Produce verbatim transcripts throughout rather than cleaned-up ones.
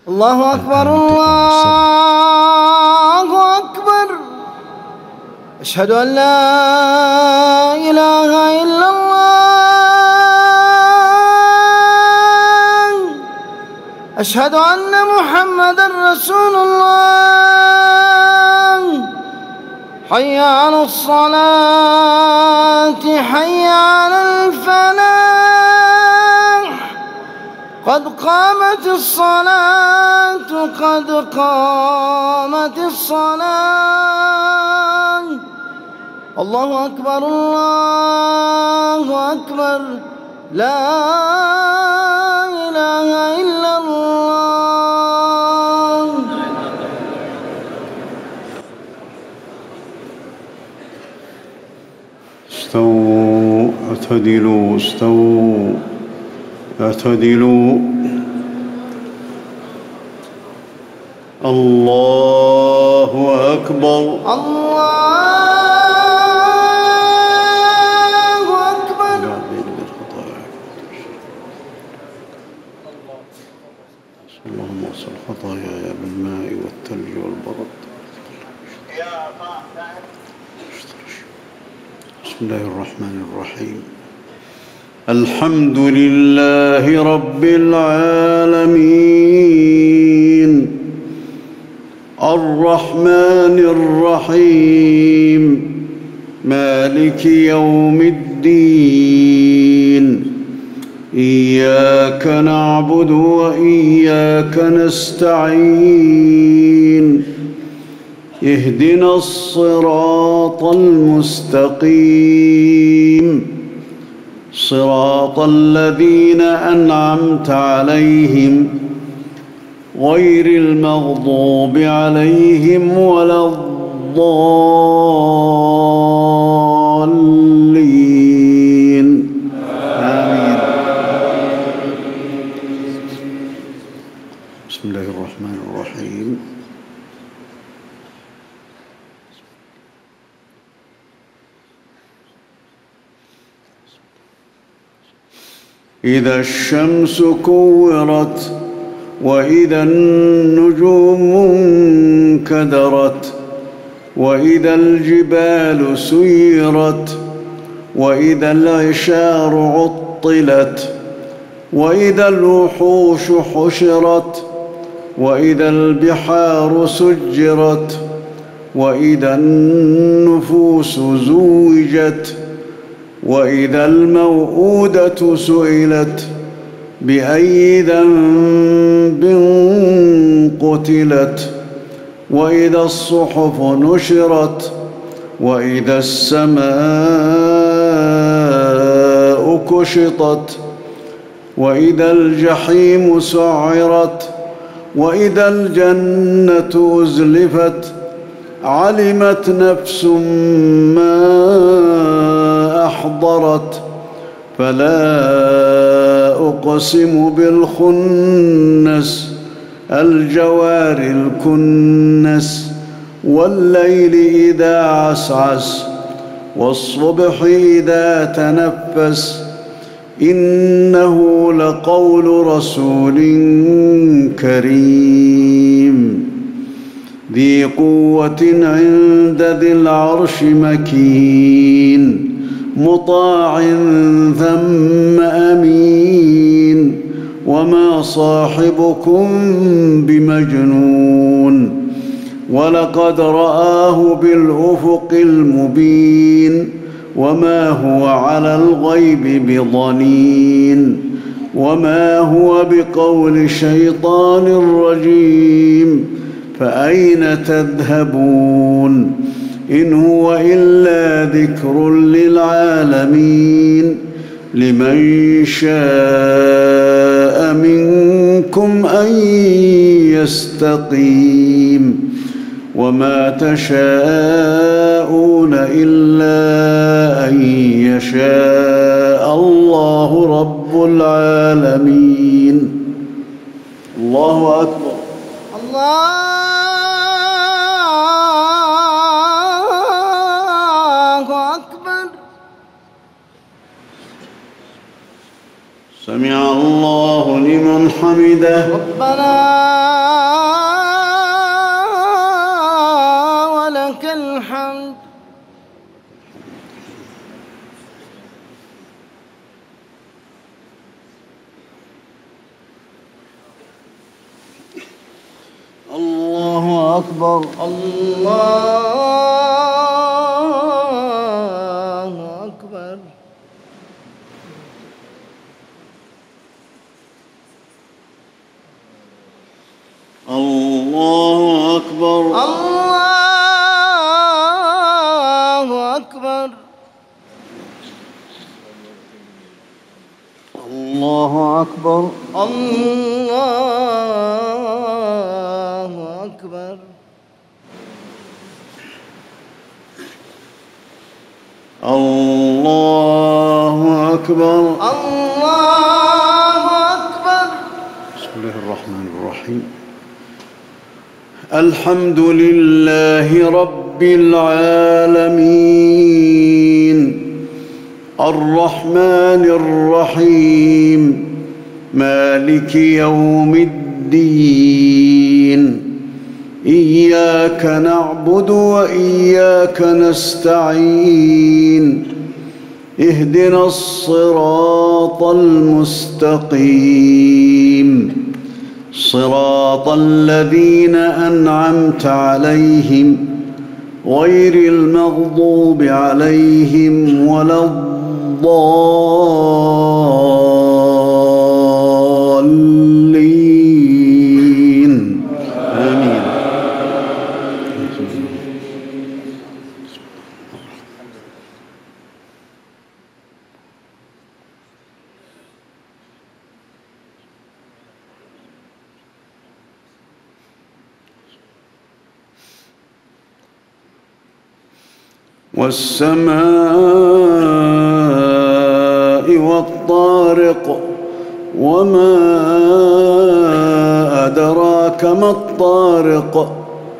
الله أكبر الله أكبر. أشهد أن لا إله إلا الله. أشهد أن محمدًا رسول الله. حي على الصلاة حي على الفلاح. قد قامت الصلاة قد قامت الصلاة. الله أكبر الله أكبر. لا إله إلا الله. استووا اعتدلوا استووا اعتدلوا. الله أكبر الله أكبر. اللهم اغسل خطاياي بالماء والثلج والبرد. بسم الله الرحمن الرحيم. الحمد لله رب العالمين الرحمن الرحيم مالك يوم الدين. إياك نعبد وإياك نستعين. اهدنا الصراط المستقيم صراط الذين أنعمت عليهم غير المغضوب عليهم ولا الضالين. آمين. بسم الله الرحمن الرحيم. إذا الشمس كورت وإذا النجوم انكدرت وإذا الجبال سيرت وإذا العشار عطلت وإذا الوحوش حشرت وإذا البحار سجرت وإذا النفوس زوجت وإذا الموءودة سئلت بأي ذنب قتلت وإذا الصحف نشرت وإذا السماء كشطت وإذا الجحيم سعرت وإذا الجنة أزلفت. علمت نفس ما أحضرت. فلا أقسم بالخنس الجوار الكنس والليل إذا عسعس والصبح إذا تنفس. إنه لقول رسول كريم ذي قوة عند ذي العرش مكين مطاع ثم أمين. وما صاحبكم بمجنون ولقد رآه بالأفق المبين. وما هو على الغيب بضنين وما هو بقول شيطان رجيم. فأين تذهبون إن هو إلا ذكر للعالمين. لمن شاء منكم أن يستقيم. وما تشاءون إلا أن يشاء الله رب العالمين. الله أكبر. الله أكبر. سمع الله لمن حمده. ربنا أكبر. الله أكبر. الله أكبر. الله أكبر. الله أكبر. الله أكبر. الله أكبر. الله أكبر. بسم الله الرحمن الرحيم. الحمد لله رب العالمين الرحمن الرحيم مالك يوم الدين إياك نعبد وإياك نستعين اهدنا الصراط المستقيم صراط الذين أنعمت عليهم غير المغضوب عليهم ولا الضالين آمين. والسماء والطارق وما أدراك ما الطارق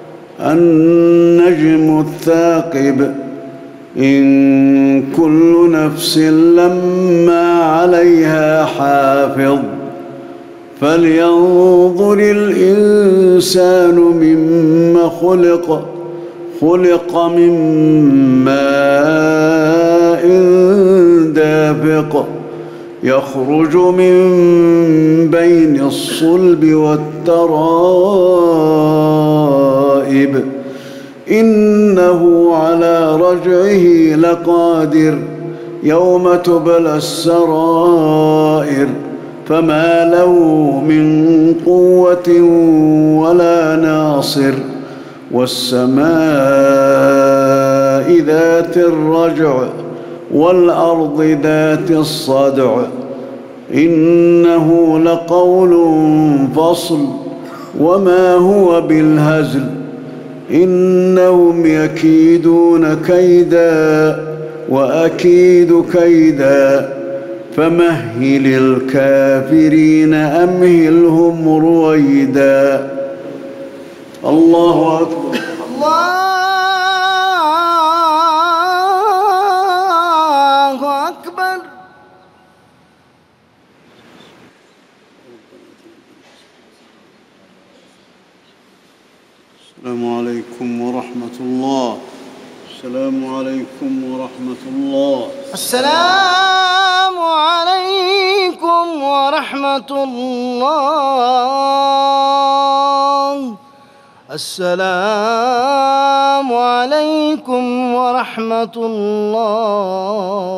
النجم الثاقب إن كل نفس لما عليها حافظ فلينظر الإنسان مما خلق خلق من ماء دافق يخرج من بين الصلب والترائب إنه على رجعه لقادر يوم تبلى السرائر فما له من قوة ولا ناصر والسماء ذات الرجع والأرض ذات الصدع إنه لقول فصل وما هو بالهزل إنهم يكيدون كيدا وأكيد كيدا فمهل الكافرين أمهلهم رويدا. الله أكبر. الله أكبر. السلام عليكم ورحمة الله. السلام عليكم ورحمة الله. السلام عليكم ورحمة الله. السلام عليكم ورحمة الله.